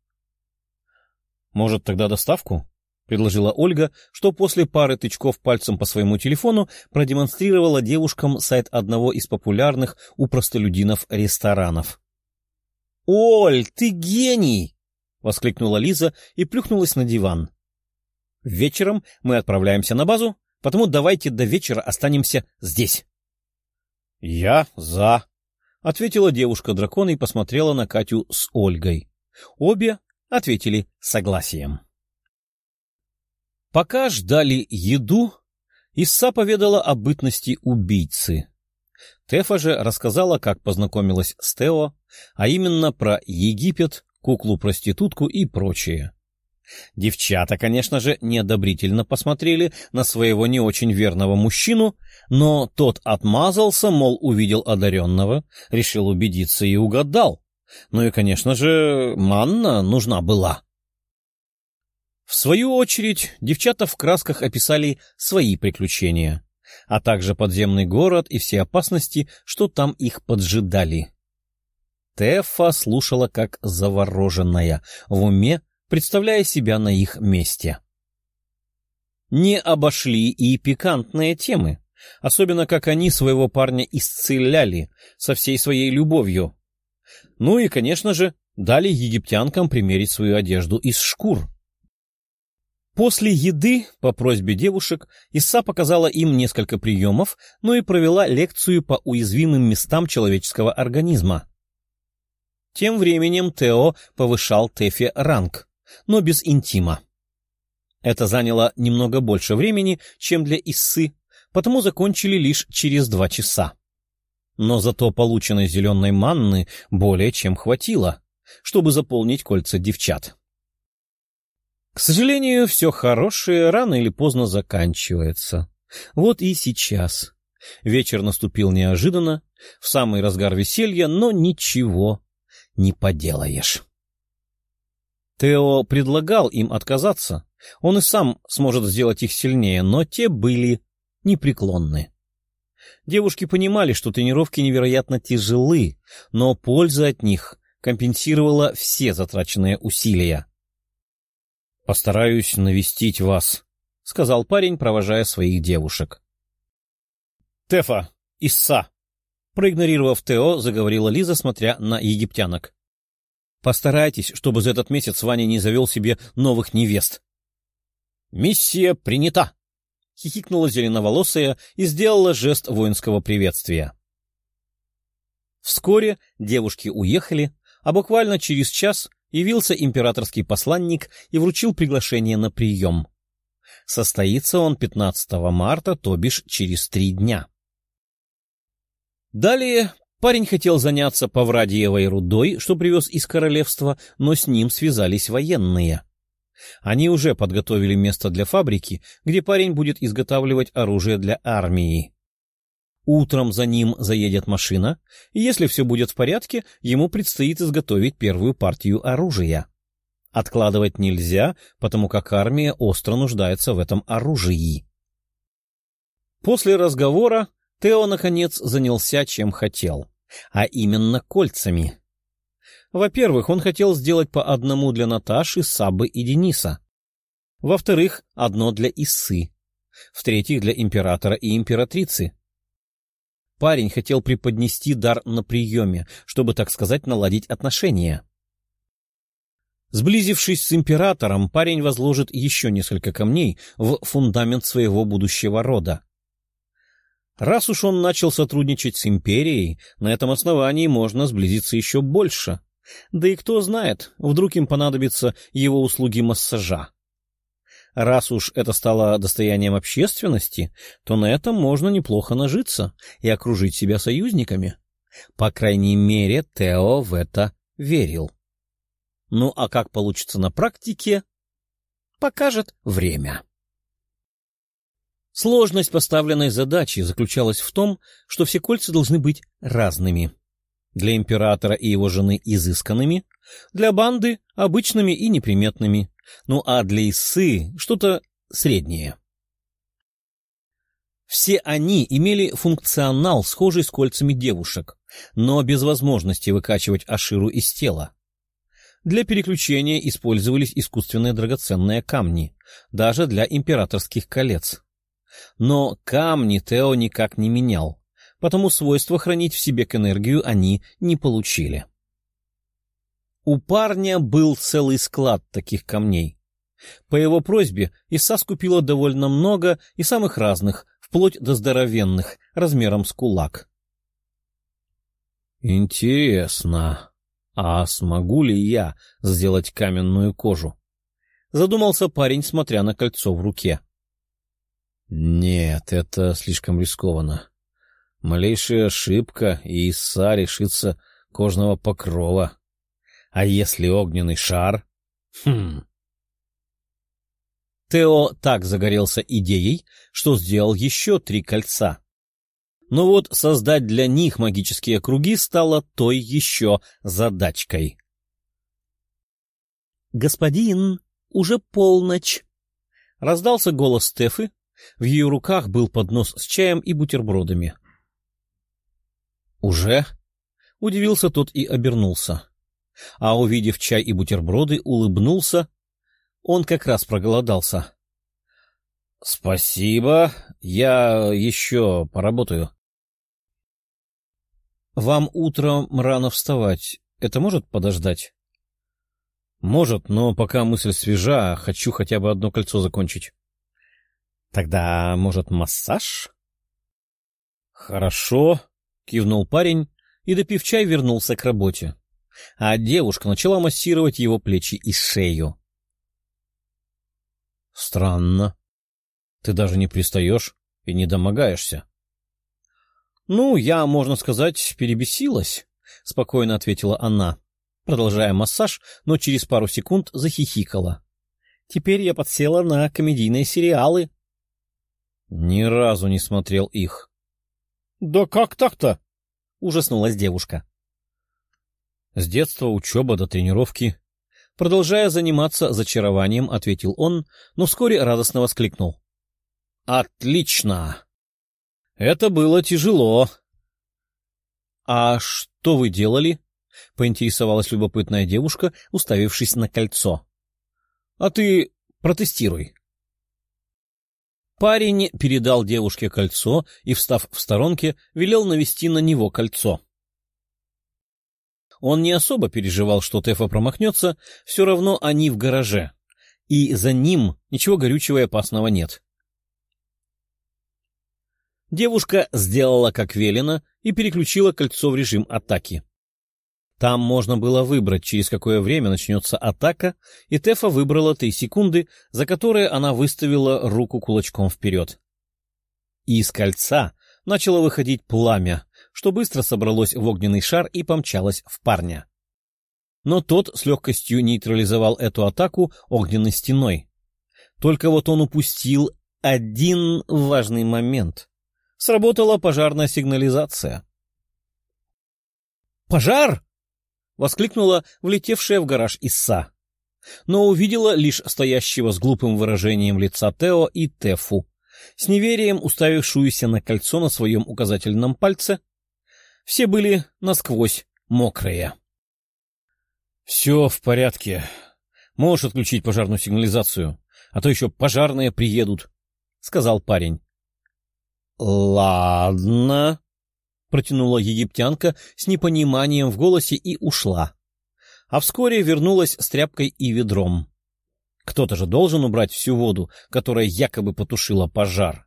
— Может, тогда доставку? — предложила Ольга, что после пары тычков пальцем по своему телефону продемонстрировала девушкам сайт одного из популярных у простолюдинов ресторанов. — Оль, ты гений! — воскликнула Лиза и плюхнулась на диван. — Вечером мы отправляемся на базу, потому давайте до вечера останемся здесь. — Я за, — ответила девушка-дракон и посмотрела на Катю с Ольгой. Обе ответили согласием. Пока ждали еду, Исса поведала о бытности убийцы. Тефа же рассказала, как познакомилась с Тео, а именно про Египет, куклу-проститутку и прочее. Девчата, конечно же, неодобрительно посмотрели на своего не очень верного мужчину, но тот отмазался, мол, увидел одаренного, решил убедиться и угадал. Ну и, конечно же, манна нужна была. В свою очередь, девчата в красках описали свои приключения, а также подземный город и все опасности, что там их поджидали. Тефа слушала как завороженная, в уме представляя себя на их месте. Не обошли и пикантные темы, особенно как они своего парня исцеляли со всей своей любовью. Ну и, конечно же, дали египтянкам примерить свою одежду из шкур. После еды, по просьбе девушек, Исса показала им несколько приемов, но и провела лекцию по уязвимым местам человеческого организма. Тем временем Тео повышал Тефе ранг, но без интима. Это заняло немного больше времени, чем для Иссы, потому закончили лишь через 2 часа. Но зато полученной зеленой манны более чем хватило, чтобы заполнить кольца девчат. К сожалению, все хорошее рано или поздно заканчивается. Вот и сейчас. Вечер наступил неожиданно, в самый разгар веселья, но ничего не поделаешь. Тео предлагал им отказаться. Он и сам сможет сделать их сильнее, но те были непреклонны. Девушки понимали, что тренировки невероятно тяжелы, но польза от них компенсировала все затраченные усилия. — Постараюсь навестить вас, — сказал парень, провожая своих девушек. — Тефа, Исса, — проигнорировав Тео, заговорила Лиза, смотря на египтянок. — Постарайтесь, чтобы за этот месяц Ваня не завел себе новых невест. — Миссия принята! — хихикнула зеленоволосая и сделала жест воинского приветствия. Вскоре девушки уехали, а буквально через час явился императорский посланник и вручил приглашение на прием. Состоится он 15 марта, то бишь через 3 дня. Далее парень хотел заняться паврадиевой рудой, что привез из королевства, но с ним связались военные. Они уже подготовили место для фабрики, где парень будет изготавливать оружие для армии. Утром за ним заедет машина, и если все будет в порядке, ему предстоит изготовить первую партию оружия. Откладывать нельзя, потому как армия остро нуждается в этом оружии. После разговора Тео, наконец, занялся чем хотел, а именно кольцами. Во-первых, он хотел сделать по одному для Наташи, Сабы и Дениса. Во-вторых, одно для Иссы. В-третьих, для императора и императрицы. Парень хотел преподнести дар на приеме, чтобы, так сказать, наладить отношения. Сблизившись с императором, парень возложит еще несколько камней в фундамент своего будущего рода. Раз уж он начал сотрудничать с империей, на этом основании можно сблизиться еще больше. Да и кто знает, вдруг им понадобятся его услуги массажа. Раз уж это стало достоянием общественности, то на этом можно неплохо нажиться и окружить себя союзниками. По крайней мере, Тео в это верил. Ну а как получится на практике, покажет время. Сложность поставленной задачи заключалась в том, что все кольца должны быть разными. Для императора и его жены изысканными, для банды обычными и неприметными, ну а для Иссы что-то среднее. Все они имели функционал, схожий с кольцами девушек, но без возможности выкачивать Аширу из тела. Для переключения использовались искусственные драгоценные камни, даже для императорских колец. Но камни Тео никак не менял, потому свойства хранить в себе энергию они не получили. У парня был целый склад таких камней. По его просьбе Исса скупила довольно много и самых разных, вплоть до здоровенных, размером с кулак. Интересно, а смогу ли я сделать каменную кожу? Задумался парень, смотря на кольцо в руке. Нет, это слишком рискованно. Малейшая ошибка, и Исса лишится кожного покрова. А если огненный шар? Тео так загорелся идеей, что сделал еще 3 кольца. Но вот создать для них магические круги стало той еще задачкой. «Господин, уже полночь!» — раздался голос Стефы. В ее руках был поднос с чаем и бутербродами. «Уже?» — удивился тот и обернулся. А, увидев чай и бутерброды, улыбнулся. Он как раз проголодался. — Спасибо, я еще поработаю. — Вам утром рано вставать. Это может подождать? — Может, но пока мысль свежа, хочу хотя бы одно кольцо закончить. — Тогда, может, массаж? — Хорошо, — кивнул парень и, допив чай, вернулся к работе. А девушка начала массировать его плечи и шею. — Странно. Ты даже не пристаешь и не домогаешься. — Ну, я, можно сказать, перебесилась, — спокойно ответила она, продолжая массаж, но через пару секунд захихикала. — Теперь я подсела на комедийные сериалы. — Ни разу не смотрел их. — Да как так-то? — ужаснулась девушка. — С детства учеба до тренировки. Продолжая заниматься зачарованием, ответил он, но вскоре радостно воскликнул. — Отлично! Это было тяжело. — А что вы делали? — поинтересовалась любопытная девушка, уставившись на кольцо. — А ты протестируй. Парень передал девушке кольцо и, встав в сторонке, велел навести на него кольцо. Он не особо переживал, что Тефа промахнется, все равно они в гараже, и за ним ничего горючего и опасного нет. Девушка сделала как велено и переключила кольцо в режим атаки. Там можно было выбрать, через какое время начнется атака, и Тефа выбрала 3 секунды, за которые она выставила руку кулачком вперед. И из кольца начало выходить пламя, что быстро собралось в огненный шар и помчалось в парня. Но тот с легкостью нейтрализовал эту атаку огненной стеной. Только вот он упустил один важный момент. Сработала пожарная сигнализация. «Пожар!» — воскликнула влетевшая в гараж Исса, но увидела лишь стоящего с глупым выражением лица Тео и Тефу, с неверием уставившуюся на кольцо на своем указательном пальце. Все были насквозь мокрые. — Все в порядке. Можешь отключить пожарную сигнализацию, а то еще пожарные приедут, — сказал парень. — Ладно, — протянула египтянка с непониманием в голосе и ушла. А вскоре вернулась с тряпкой и ведром. Кто-то же должен убрать всю воду, которая якобы потушила пожар.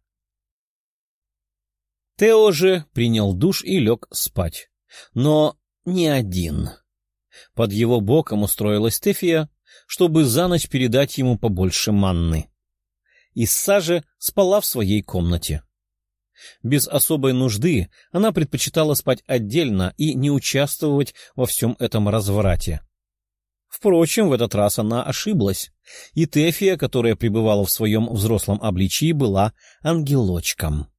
Тео же принял душ и лег спать. Но не один. Под его боком устроилась Тефия, чтобы за ночь передать ему побольше манны. Исса же спала в своей комнате. Без особой нужды она предпочитала спать отдельно и не участвовать во всем этом разврате. Впрочем, в этот раз она ошиблась, и Тефия, которая пребывала в своем взрослом обличии, была ангелочком.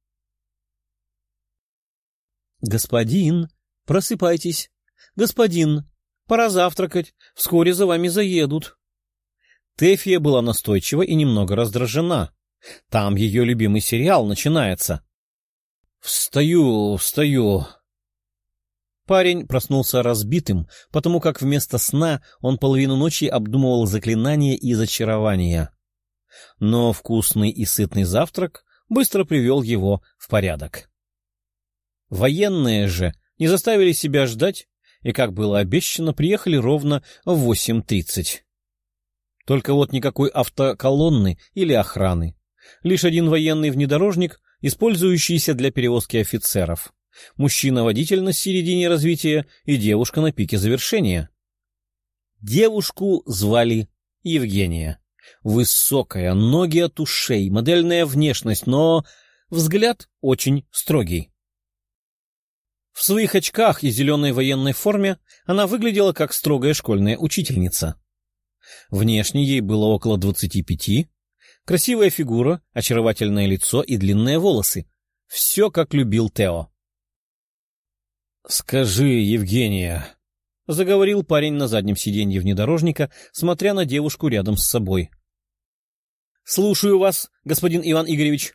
— Господин, просыпайтесь. Господин, пора завтракать, вскоре за вами заедут. Тефия была настойчива и немного раздражена. Там ее любимый сериал начинается. — Встаю, встаю. Парень проснулся разбитым, потому как вместо сна он половину ночи обдумывал заклинания и зачарования. Но вкусный и сытный завтрак быстро привел его в порядок. Военные же не заставили себя ждать и, как было обещано, приехали ровно в 8:30. Только вот никакой автоколонны или охраны. Лишь один военный внедорожник, использующийся для перевозки офицеров. Мужчина-водитель на середине развития и девушка на пике завершения. Девушку звали Евгения. Высокая, ноги от ушей, модельная внешность, но взгляд очень строгий. В своих очках и зеленой военной форме она выглядела как строгая школьная учительница. Внешне ей было около 25, красивая фигура, очаровательное лицо и длинные волосы. Все, как любил Тео. «Скажи, Евгения», — заговорил парень на заднем сиденье внедорожника, смотря на девушку рядом с собой. «Слушаю вас, господин Иван Игоревич».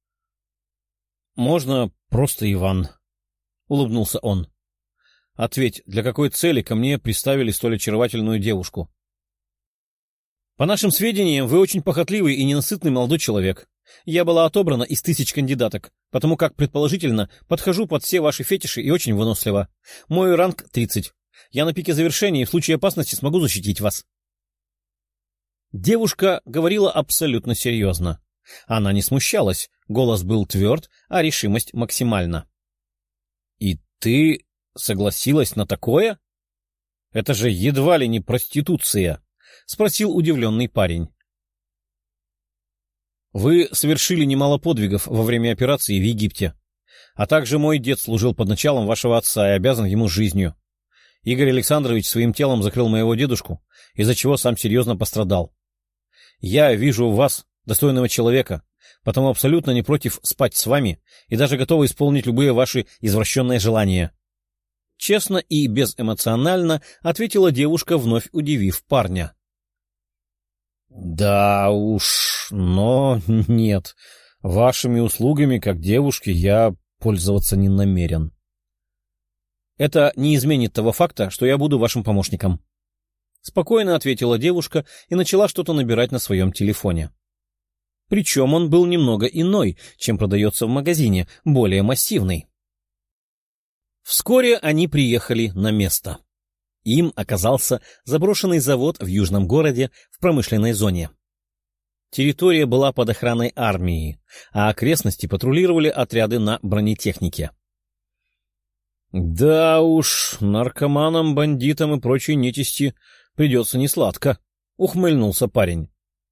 «Можно просто Иван», — улыбнулся он. «Ответь, для какой цели ко мне приставили столь очаровательную девушку?» «По нашим сведениям, вы очень похотливый и ненасытный молодой человек. Я была отобрана из 1000 кандидаток, потому как, предположительно, подхожу под все ваши фетиши и очень вынослива. Мой ранг 30. Я на пике завершения и в случае опасности смогу защитить вас». Девушка говорила абсолютно серьезно. Она не смущалась, голос был тверд, а решимость максимальна. «И ты согласилась на такое? Это же едва ли не проституция», — спросил удивленный парень. «Вы совершили немало подвигов во время операции в Египте, а также мой дед служил под началом вашего отца и обязан ему жизнью. Игорь Александрович своим телом закрыл моего дедушку, из-за чего сам серьезно пострадал. Я вижу в вас достойного человека, потому абсолютно не против спать с вами и даже готова исполнить любые ваши извращенные желания». Честно и безэмоционально ответила девушка, вновь удивив парня. «Да уж, но нет, вашими услугами как девушки я пользоваться не намерен». «Это не изменит того факта, что я буду вашим помощником», — спокойно ответила девушка и начала что-то набирать на своем телефоне. Причем он был немного иной, чем продается в магазине, более массивный. Вскоре они приехали на место. Им оказался заброшенный завод в южном городе в промышленной зоне. Территория была под охраной армии, а окрестности патрулировали отряды на бронетехнике. «Да уж, наркоманам, бандитам и прочей нечисти придется несладко», — ухмыльнулся парень.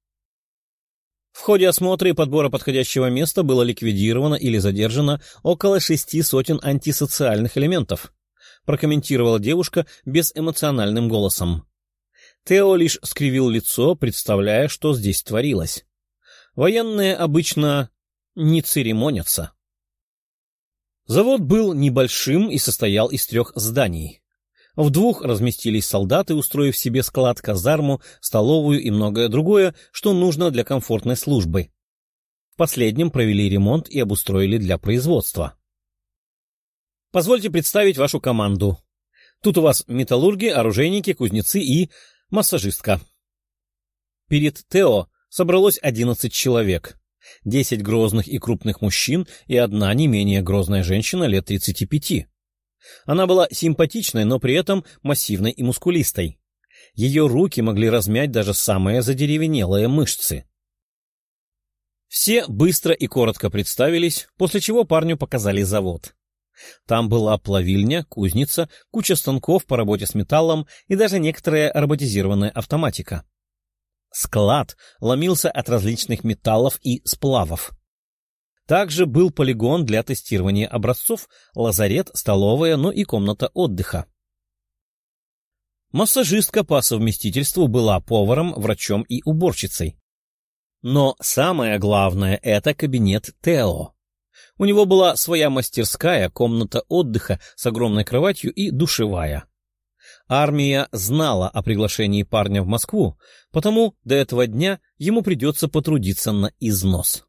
В ходе осмотра и подбора подходящего места было ликвидировано или задержано около 600 антисоциальных элементов, прокомментировала девушка безэмоциональным голосом. Тео лишь скривил лицо, представляя, что здесь творилось. Военные обычно не церемонятся. Завод был небольшим и состоял из 3 зданий. В 2 разместились солдаты, устроив себе склад, казарму, столовую и многое другое, что нужно для комфортной службы. В последнем провели ремонт и обустроили для производства. Позвольте представить вашу команду. Тут у вас металлурги, оружейники, кузнецы и массажистка. Перед Тео собралось 11 человек. 10 грозных и крупных мужчин и 1 не менее грозная женщина лет 35. Она была симпатичной, но при этом массивной и мускулистой. Ее руки могли размять даже самые задеревенелые мышцы. Все быстро и коротко представились, после чего парню показали завод. Там была плавильня, кузница, куча станков по работе с металлом и даже некоторая роботизированная автоматика. Склад ломился от различных металлов и сплавов. Также был полигон для тестирования образцов, лазарет, столовая, ну и комната отдыха. Массажистка по совместительству была поваром, врачом и уборщицей. Но самое главное — это кабинет Тео. У него была своя мастерская, комната отдыха с огромной кроватью и душевая. Армия знала о приглашении парня в Москву, потому до этого дня ему придется потрудиться на износ.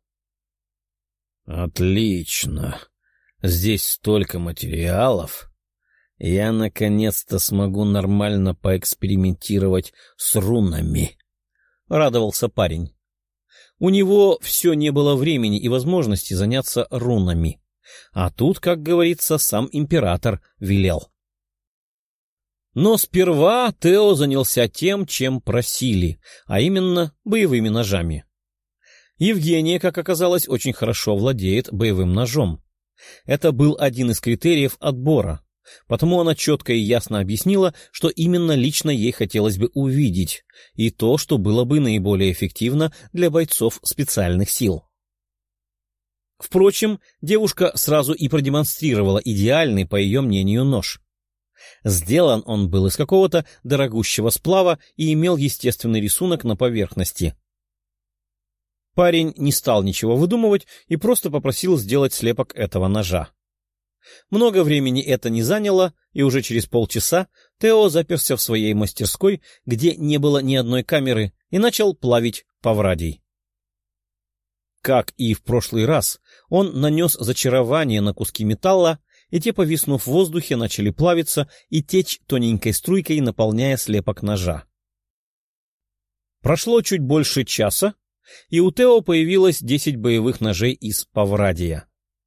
«Отлично. Здесь столько материалов. Я наконец-то смогу нормально поэкспериментировать с рунами», — радовался парень. У него все не было времени и возможности заняться рунами. А тут, как говорится, сам император велел. Но сперва Тео занялся тем, чем просили, а именно боевыми ножами. Евгения, как оказалось, очень хорошо владеет боевым ножом. Это был один из критериев отбора, потому она четко и ясно объяснила, что именно лично ей хотелось бы увидеть, и то, что было бы наиболее эффективно для бойцов специальных сил. Впрочем, девушка сразу и продемонстрировала идеальный, по ее мнению, нож. Сделан он был из какого-то дорогущего сплава и имел естественный рисунок на поверхности. Парень не стал ничего выдумывать и просто попросил сделать слепок этого ножа. Много времени это не заняло, и уже через полчаса Тео заперся в своей мастерской, где не было ни одной камеры, и начал плавить паврадий. Как и в прошлый раз, он нанес зачарование на куски металла, и те, повиснув в воздухе, начали плавиться и течь тоненькой струйкой, наполняя слепок ножа. Прошло чуть больше часа, и у Тео появилось 10 боевых ножей из паврадия.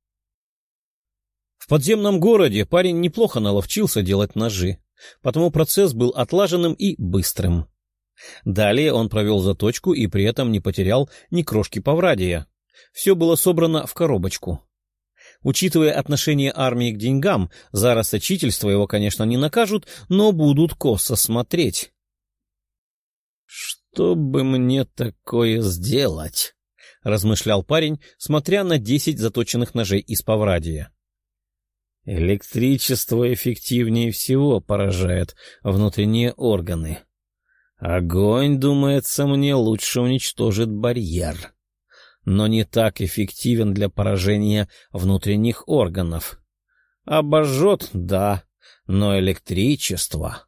В подземном городе парень неплохо наловчился делать ножи, потому процесс был отлаженным и быстрым. Далее он провел заточку и при этом не потерял ни крошки паврадия. Все было собрано в коробочку. Учитывая отношение армии к деньгам, за расточительство его, конечно, не накажут, но будут косо смотреть. «Что бы мне такое сделать?» — размышлял парень, смотря на 10 заточенных ножей из паврадия. «Электричество эффективнее всего поражает внутренние органы. Огонь, думается мне, лучше уничтожит барьер, но не так эффективен для поражения внутренних органов. Обожжет, да, но электричество...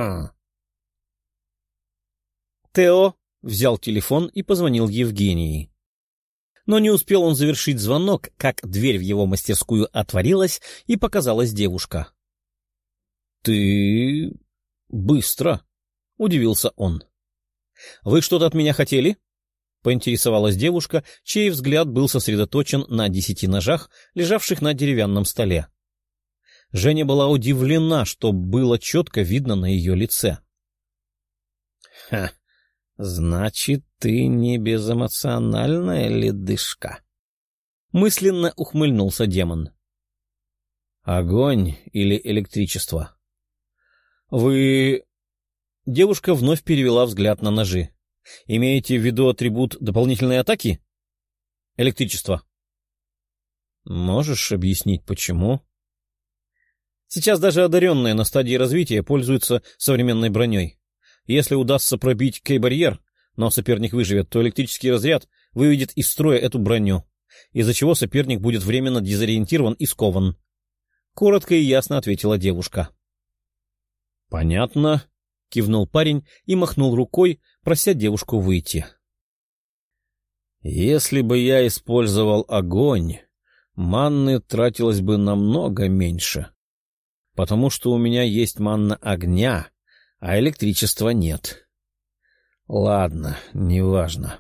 Тео взял телефон и позвонил Евгении. Но не успел он завершить звонок, как дверь в его мастерскую отворилась, и показалась девушка. — Ты... быстро, — удивился он. — Вы что-то от меня хотели? — поинтересовалась девушка, чей взгляд был сосредоточен на 10 ножах, лежавших на деревянном столе. Женя была удивлена, что было четко видно на ее лице. — Ха! Значит, ты не безэмоциональная ледышка. Мысленно ухмыльнулся демон. Огонь или электричество? Вы... Девушка вновь перевела взгляд на ножи. Имеете в виду атрибут дополнительной атаки? Электричество. Можешь объяснить, почему? Сейчас даже одаренные на стадии развития пользуются современной броней. Если удастся пробить кей-барьер, но соперник выживет, то электрический разряд выведет из строя эту броню, из-за чего соперник будет временно дезориентирован и скован. Коротко и ясно ответила девушка. — Понятно, — кивнул парень и махнул рукой, прося девушку выйти. — Если бы я использовал огонь, манны тратилось бы намного меньше, потому что у меня есть манна огня, а электричества нет. Ладно, неважно.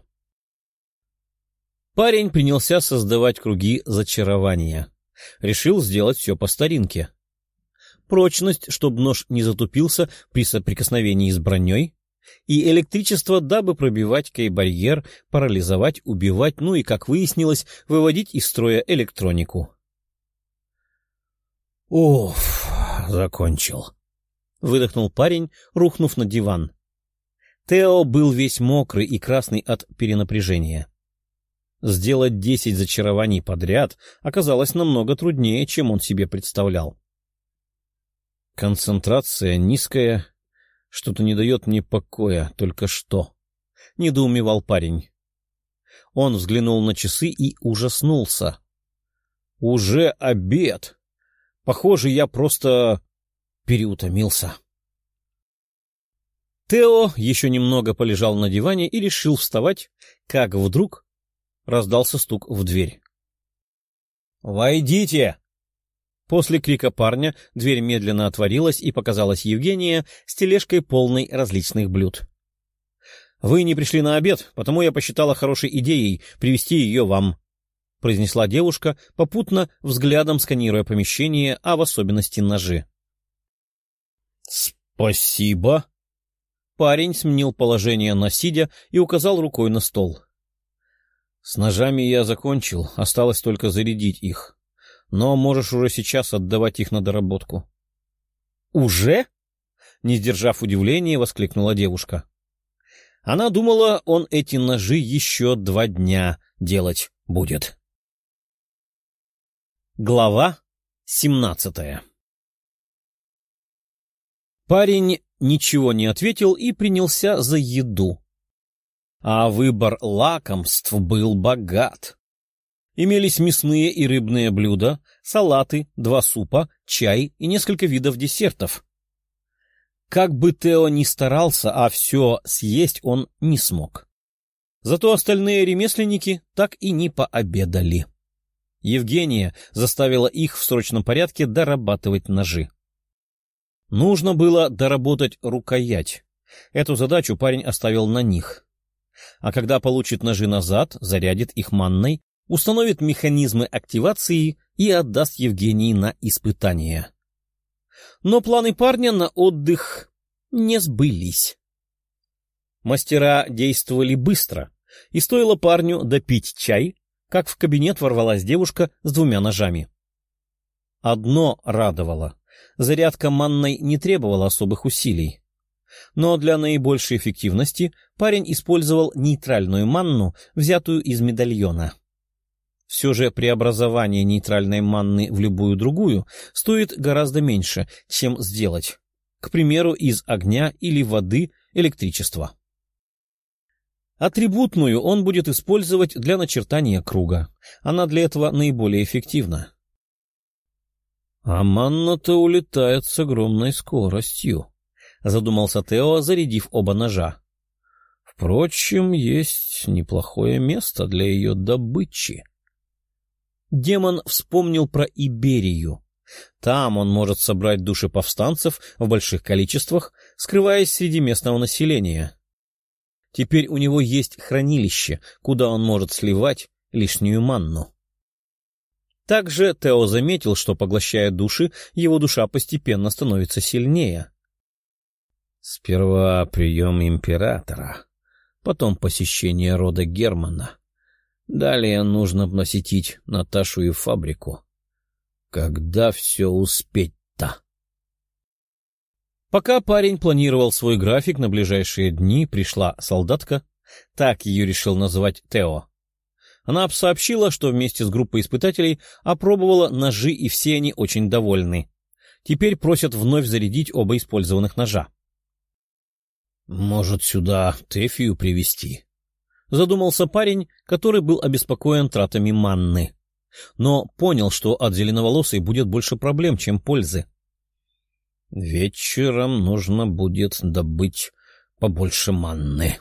Парень принялся создавать круги зачарования. Решил сделать все по старинке. Прочность, чтобы нож не затупился при соприкосновении с броней, и электричество, дабы пробивать кей-барьер, парализовать, убивать, ну и, как выяснилось, выводить из строя электронику. «Уф, закончил», — выдохнул парень, рухнув на диван. Тео был весь мокрый и красный от перенапряжения. Сделать 10 зачарований подряд оказалось намного труднее, чем он себе представлял. Концентрация низкая, что-то не дает мне покоя, только что. Недоумевал парень. Он взглянул на часы и ужаснулся. Уже обед. Похоже, я просто переутомился. Тео еще немного полежал на диване и решил вставать, как вдруг раздался стук в дверь. «Войдите!» После крика парня дверь медленно отворилась, и показалась Евгения с тележкой, полной различных блюд. «Вы не пришли на обед, потому я посчитала хорошей идеей привезти ее вам», — произнесла девушка, попутно взглядом сканируя помещение, а в особенности ножи. «Спасибо!» Парень сменил положение на сидя и указал рукой на стол. «С ножами я закончил, осталось только зарядить их. но можешь уже сейчас отдавать их на доработку. — Уже? — не сдержав удивления, воскликнула девушка. Она думала, он эти ножи еще 2 дня делать будет. Глава 17. Парень ничего не ответил и принялся за еду. А выбор лакомств был богат. Имелись мясные и рыбные блюда, салаты, 2 супа, чай и несколько видов десертов. Как бы Тео ни старался, а все съесть он не смог. Зато остальные ремесленники так и не пообедали. Евгения заставила их в срочном порядке дорабатывать ножи. Нужно было доработать рукоять. Эту задачу парень оставил на них. А когда получит ножи назад, зарядит их манной, установит механизмы активации и отдаст Евгении на испытание. Но планы парня на отдых не сбылись. Мастера действовали быстро, и стоило парню допить чай, как в кабинет ворвалась девушка с 2 ножами. Одно радовало — зарядка манной не требовала особых усилий. Но для наибольшей эффективности парень использовал нейтральную манну, взятую из медальона. Все же преобразование нейтральной манны в любую другую стоит гораздо меньше, чем сделать, к примеру, из огня или воды электричество. Атрибутную он будет использовать для начертания круга. Она для этого наиболее эффективна. А манна-то улетает с огромной скоростью, — задумался Тео, зарядив оба ножа. Впрочем, есть неплохое место для ее добычи. Демон вспомнил про Иберию. Там он может собрать души повстанцев в больших количествах, скрываясь среди местного населения. Теперь у него есть хранилище, куда он может сливать лишнюю манну. Также Тео заметил, что, поглощая души, его душа постепенно становится сильнее. Сперва прием императора, потом посещение рода Германа. Далее нужно посетить Наташу и фабрику. Когда все успеть-то? Пока парень планировал свой график на ближайшие дни, пришла солдатка, так ее решил называть Тео. Она сообщила, что вместе с группой испытателей опробовала ножи, и все они очень довольны. Теперь просят вновь зарядить оба использованных ножа. «Может, сюда Тефию привезти?» — задумался парень, который был обеспокоен тратами манны, но понял, что от зеленоволосой будет больше проблем, чем пользы. «Вечером нужно будет добыть побольше манны».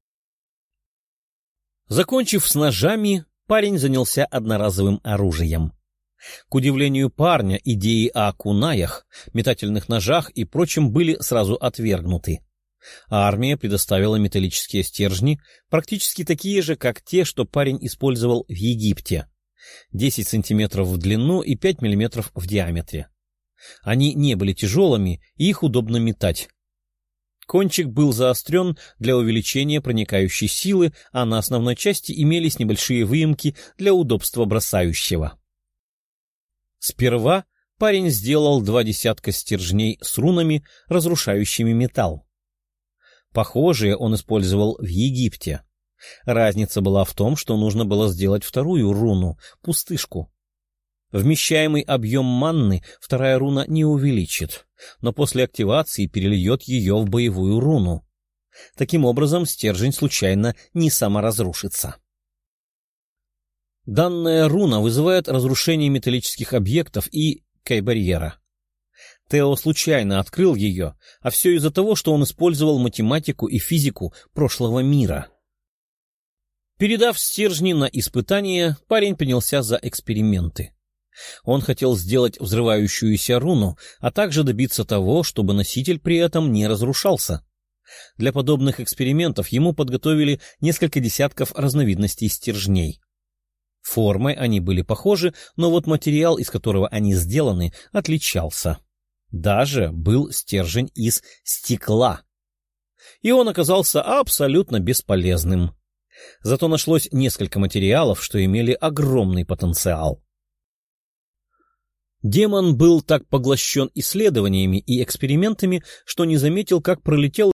Закончив с ножами, парень занялся одноразовым оружием. К удивлению парня, идеи о кунаях, метательных ножах и прочем были сразу отвергнуты. Армия предоставила металлические стержни, практически такие же, как те, что парень использовал в Египте. 10 сантиметров в длину и 5 миллиметров в диаметре. Они не были тяжелыми, и их удобно метать. Кончик был заострен для увеличения проникающей силы, а на основной части имелись небольшие выемки для удобства бросающего. Сперва парень сделал 2 десятка стержней с рунами, разрушающими металл. Похожие он использовал в Египте. Разница была в том, что нужно было сделать вторую руну — пустышку. Вмещаемый объем манны вторая руна не увеличит, но после активации перельет ее в боевую руну. Таким образом, стержень случайно не саморазрушится. Данная руна вызывает разрушение металлических объектов и Кай-барьера. Тео случайно открыл ее, а все из-за того, что он использовал математику и физику прошлого мира. Передав стержни на испытание, парень принялся за эксперименты. Он хотел сделать взрывающуюся руну, а также добиться того, чтобы носитель при этом не разрушался. Для подобных экспериментов ему подготовили несколько десятков разновидностей стержней. Формой они были похожи, но вот материал, из которого они сделаны, отличался. Даже был стержень из стекла. И он оказался абсолютно бесполезным. Зато нашлось несколько материалов, что имели огромный потенциал. Демон был так поглощен исследованиями и экспериментами, что не заметил, как пролетел